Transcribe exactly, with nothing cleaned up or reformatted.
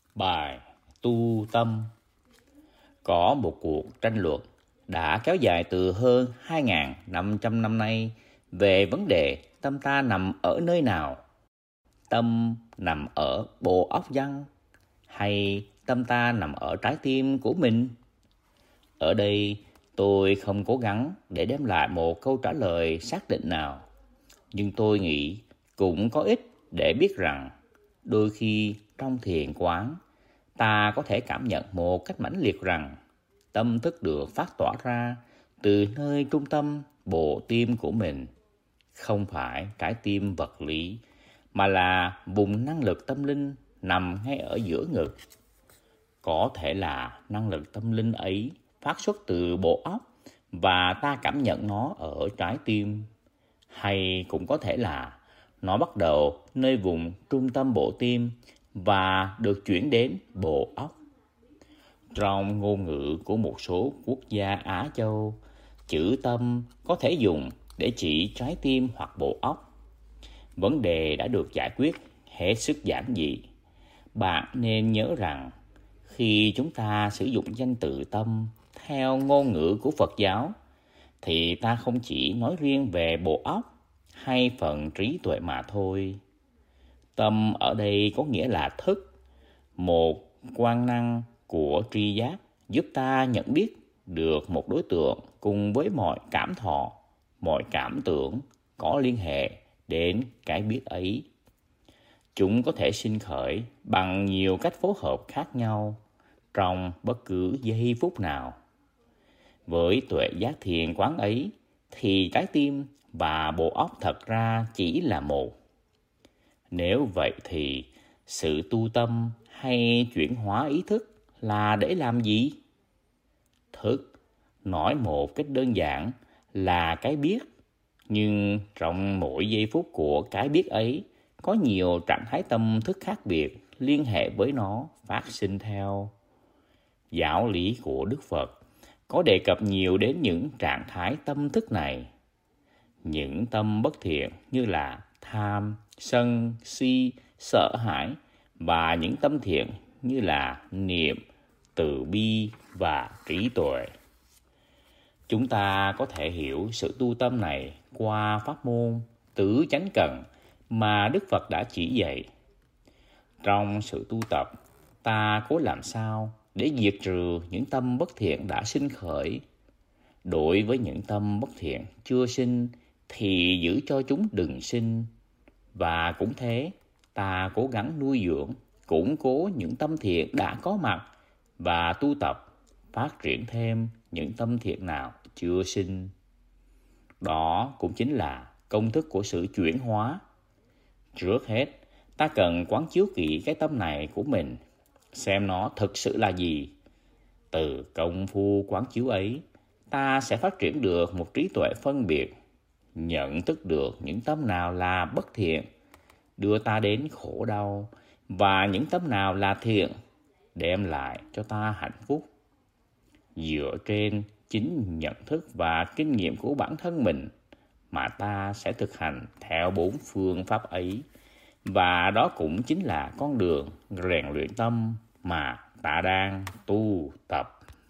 Bài tu tâm. Có một cuộc tranh luận đã kéo dài từ hơn hai nghìn năm trăm năm nay về vấn đề tâm ta nằm ở nơi nào. Tâm nằm ở bộ óc chăng? Hay tâm ta nằm ở trái tim của mình? Ở đây tôi không cố gắng để đem lại một câu trả lời xác định nào. Nhưng tôi nghĩ cũng có ích để biết rằng đôi khi trong thiền quán, ta có thể cảm nhận một cách mãnh liệt rằng tâm thức được phát tỏa ra từ nơi trung tâm bộ tim của mình, không phải trái tim vật lý, mà là vùng năng lực tâm linh nằm ngay ở giữa ngực. Có thể là năng lực tâm linh ấy phát xuất từ bộ óc và ta cảm nhận nó ở trái tim, hay cũng có thể là nó bắt đầu nơi vùng trung tâm bộ tim và được chuyển đến bộ óc. Trong ngôn ngữ của một số quốc gia Á Châu, chữ tâm có thể dùng để chỉ trái tim hoặc bộ óc. Vấn đề đã được giải quyết hết sức giản dị. Bạn nên nhớ rằng khi chúng ta sử dụng danh từ tâm theo ngôn ngữ của Phật giáo, thì ta không chỉ nói riêng về bộ óc hay phần trí tuệ mà thôi. Tâm ở đây có nghĩa là thức, một quan năng của tri giác giúp ta nhận biết được một đối tượng cùng với mọi cảm thọ, mọi cảm tưởng có liên hệ đến cái biết ấy. Chúng có thể sinh khởi bằng nhiều cách phối hợp khác nhau trong bất cứ giây phút nào. Với tuệ giác thiền quán ấy thì trái tim và bộ óc thật ra chỉ là một. Nếu vậy thì sự tu tâm hay chuyển hóa ý thức là để làm gì? Thức, nói một cách đơn giản, là cái biết. Nhưng trong mỗi giây phút của cái biết ấy, có nhiều trạng thái tâm thức khác biệt liên hệ với nó phát sinh theo. Giáo lý của Đức Phật có đề cập nhiều đến những trạng thái tâm thức này. Những tâm bất thiện như là tham, sân, si, sợ hãi, và những tâm thiện như là niệm, từ bi và trí tuệ. Chúng ta có thể hiểu sự tu tâm này qua pháp môn tứ chánh cần mà Đức Phật đã chỉ dạy. Trong sự tu tập, ta cố làm sao để diệt trừ những tâm bất thiện đã sinh khởi. Đối với những tâm bất thiện chưa sinh thì giữ cho chúng đừng sinh. Và cũng thế, ta cố gắng nuôi dưỡng, củng cố những tâm thiện đã có mặt và tu tập, phát triển thêm những tâm thiện nào chưa sinh. Đó cũng chính là công thức của sự chuyển hóa. Trước hết, ta cần quán chiếu kỹ cái tâm này của mình, xem nó thực sự là gì. Từ công phu quán chiếu ấy, ta sẽ phát triển được một trí tuệ phân biệt, nhận thức được những tâm nào là bất thiện, đưa ta đến khổ đau, và những tâm nào là thiện, đem lại cho ta hạnh phúc. Dựa trên chính nhận thức và kinh nghiệm của bản thân mình mà ta sẽ thực hành theo bốn phương pháp ấy, và đó cũng chính là con đường rèn luyện tâm mà ta đang tu tập.